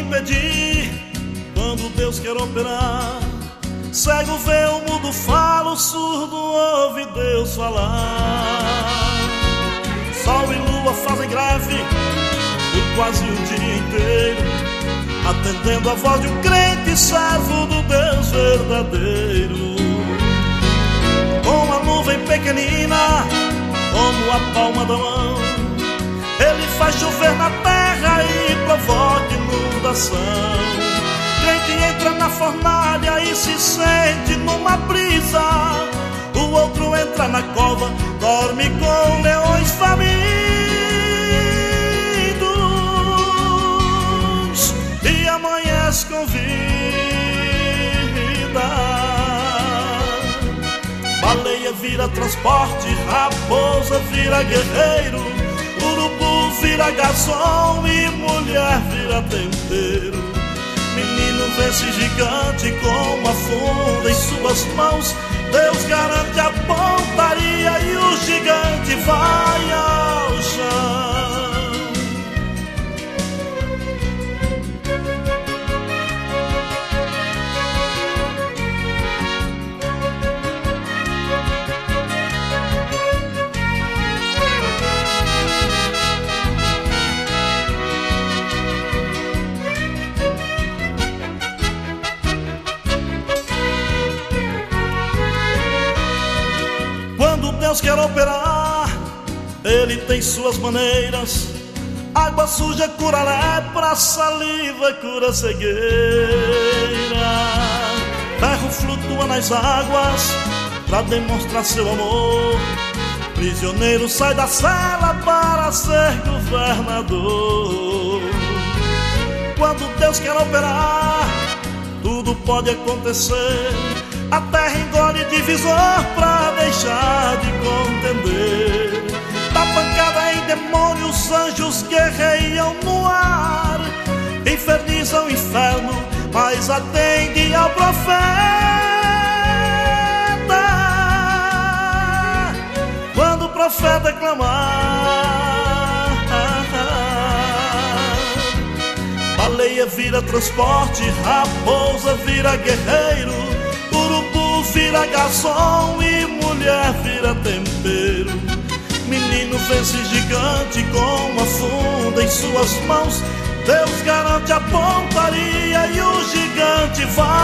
impedir quando Deus quer operar. Cego vê, o mudo fala, o surdo ouve Deus falar. Sol e lua fazem greve por quase o dia inteiro, atendendo a voz de um crente servo do Deus verdadeiro. Com a nuvem pequenina como a palma da mão, Ele faz chover na terra e provoca inundação. Crente entra na fornalha e se sente numa brisa, o outro entra na cova, dorme com leões famintos e amanhece com vida. Baleia vira transporte, raposa vira guerreiro, urubu vira garçom e mulher vira tempero. Menino vence gigante com a funda em suas mãos, Deus garante a pontaria e o gigante vai ao chão. Deus quer operar, Ele tem suas maneiras. Água suja cura lepra, saliva cura cegueira. Ferro flutua nas águas pra demonstrar seu amor. Prisioneiro sai da cela para ser governador. Quando Deus quer operar, tudo pode acontecer. A terra engole divisor pra deixar de contender. Da pancada em demônio, os anjos guerreiam no ar. Infernizam o inferno, mas atende ao profeta. Quando o profeta clamar, baleia vira transporte, raposa vira guerreiro, urubu vira garçom e mulher vira tempero. Menino vence gigante com a funda em suas mãos, Deus garante a pontaria e o gigante vai